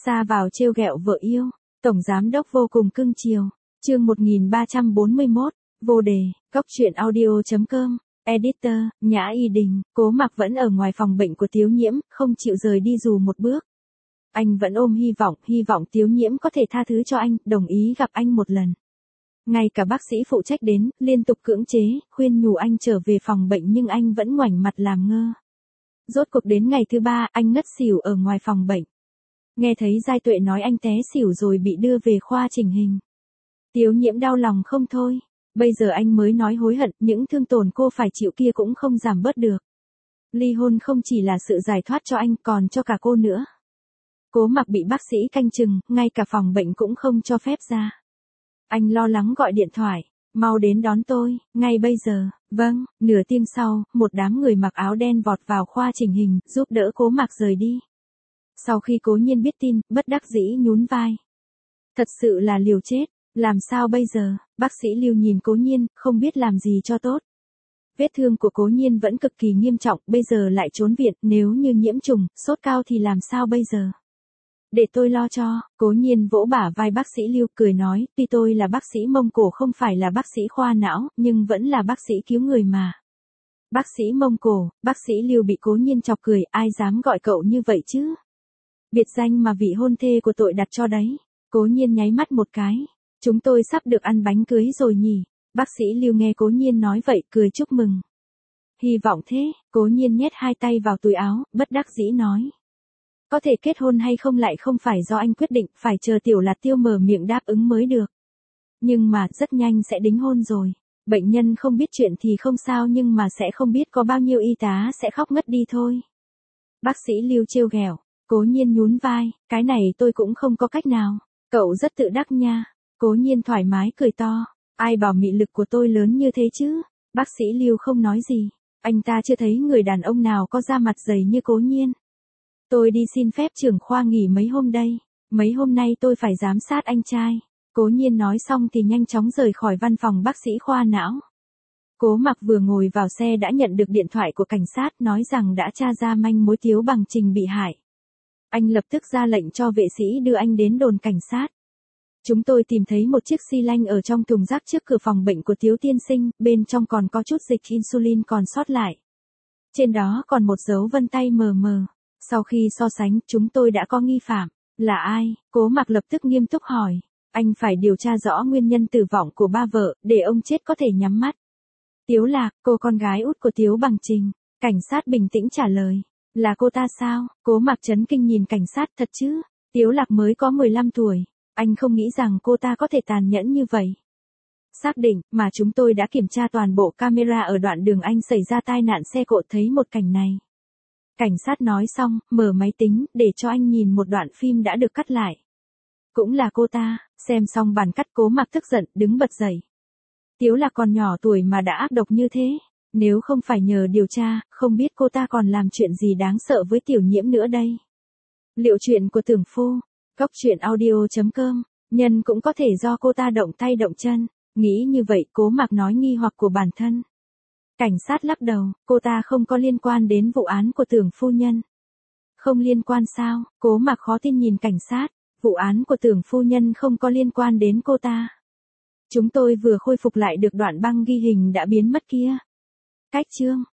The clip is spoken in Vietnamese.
Xa vào trêu ghẹo vợ yêu, tổng giám đốc vô cùng cưng chiều. Chương 1341, vô đề, cóc truyện audio.com, editor, Nhã Y Đình. Cố Mặc vẫn ở ngoài phòng bệnh của Tiếu Nhiễm, không chịu rời đi dù một bước. Anh vẫn ôm hy vọng Tiếu Nhiễm có thể tha thứ cho anh, đồng ý gặp anh một lần. Ngay cả bác sĩ phụ trách đến, liên tục cưỡng chế, khuyên nhủ anh trở về phòng bệnh nhưng anh vẫn ngoảnh mặt làm ngơ. Rốt cuộc đến ngày thứ 3, anh ngất xỉu ở ngoài phòng bệnh. Nghe thấy Giai Tuệ nói anh té xỉu rồi bị đưa về khoa chỉnh hình. Tiếu Nhiễm đau lòng không thôi. Bây giờ anh mới nói hối hận, những thương tổn cô phải chịu kia cũng không giảm bớt được. Ly hôn không chỉ là sự giải thoát cho anh còn cho cả cô nữa. Cố Mặc bị bác sĩ canh chừng, ngay cả phòng bệnh cũng không cho phép ra. Anh lo lắng gọi điện thoại, mau đến đón tôi, ngay bây giờ. Vâng, nửa tiếng sau, một đám người mặc áo đen vọt vào khoa chỉnh hình, giúp đỡ Cố Mặc rời đi. Sau khi Cố Nhiên biết tin, bất đắc dĩ nhún vai. Thật sự là liều chết, làm sao bây giờ? Bác sĩ Lưu nhìn Cố Nhiên, không biết làm gì cho tốt. Vết thương của Cố Nhiên vẫn cực kỳ nghiêm trọng, bây giờ lại trốn viện, nếu như nhiễm trùng, sốt cao thì làm sao bây giờ? Để tôi lo cho. Cố Nhiên vỗ bả vai bác sĩ Lưu, cười nói, tuy tôi là bác sĩ Mông Cổ không phải là bác sĩ khoa não, nhưng vẫn là bác sĩ cứu người mà. Bác sĩ Mông Cổ, bác sĩ Lưu bị Cố Nhiên chọc cười, ai dám gọi cậu như vậy chứ? Biệt danh mà vị hôn thê của tội đặt cho đấy. Cố Nhiên nháy mắt một cái. Chúng tôi sắp được ăn bánh cưới rồi nhỉ? Bác sĩ Lưu nghe Cố Nhiên nói vậy, cười chúc mừng. Hy vọng thế. Cố Nhiên nhét hai tay vào túi áo, bất đắc dĩ nói. Có thể kết hôn hay không lại không phải do anh quyết định, phải chờ Tiểu Lạt Tiêu mở miệng đáp ứng mới được. Nhưng mà, rất nhanh sẽ đính hôn rồi. Bệnh nhân không biết chuyện thì không sao nhưng mà sẽ không biết có bao nhiêu y tá sẽ khóc ngất đi thôi. Bác sĩ Lưu trêu ghẹo. Cố Nhiên nhún vai, cái này tôi cũng không có cách nào. Cậu rất tự đắc nha. Cố Nhiên thoải mái cười to. Ai bảo mị lực của tôi lớn như thế chứ? Bác sĩ Lưu không nói gì. Anh ta chưa thấy người đàn ông nào có da mặt dày như Cố Nhiên. Tôi đi xin phép trưởng khoa nghỉ mấy hôm đây. Mấy hôm nay tôi phải giám sát anh trai. Cố Nhiên nói xong thì nhanh chóng rời khỏi văn phòng bác sĩ khoa não. Cố Mặc vừa ngồi vào xe đã nhận được điện thoại của cảnh sát nói rằng đã tra ra manh mối Tiếu Bằng Trình bị hại. Anh lập tức ra lệnh cho vệ sĩ đưa anh đến đồn cảnh sát. Chúng tôi tìm thấy một chiếc xi lanh ở trong thùng rác trước cửa phòng bệnh của Tiếu tiên sinh, bên trong còn có chút dịch insulin còn sót lại. Trên đó còn một dấu vân tay mờ mờ. Sau khi so sánh, chúng tôi đã có nghi phạm. Là ai? Cố Mặc lập tức nghiêm túc hỏi. Anh phải điều tra rõ nguyên nhân tử vong của ba vợ, để ông chết có thể nhắm mắt. Tiếu Lạc, cô con gái út của Tiếu Bằng Trình. Cảnh sát bình tĩnh trả lời. Là cô ta sao? Cố Mặc chấn kinh nhìn cảnh sát, thật chứ? Tiếu Lạc mới có 15 tuổi. Anh không nghĩ rằng cô ta có thể tàn nhẫn như vậy. Xác định, mà chúng tôi đã kiểm tra toàn bộ camera ở đoạn đường anh xảy ra tai nạn xe cộ thấy một cảnh này. Cảnh sát nói xong, mở máy tính, để cho anh nhìn một đoạn phim đã được cắt lại. Cũng là cô ta. Xem xong bản cắt, Cố Mặc tức giận, đứng bật dậy. Tiếu Lạc còn nhỏ tuổi mà đã ác độc như thế. Nếu không phải nhờ điều tra, không biết cô ta còn làm chuyện gì đáng sợ với Tiểu Nhiễm nữa đây. Liệu chuyện của Tưởng Phu, cóc truyện audio.com, nhân cũng có thể do cô ta động tay động chân. Nghĩ như vậy, Cố Mặc nói nghi hoặc của bản thân. Cảnh sát lắc đầu, cô ta không có liên quan đến vụ án của Tưởng phu nhân. Không liên quan sao? Cố Mặc khó tin nhìn cảnh sát, vụ án của Tưởng phu nhân không có liên quan đến cô ta. Chúng tôi vừa khôi phục lại được đoạn băng ghi hình đã biến mất kia. Cách chương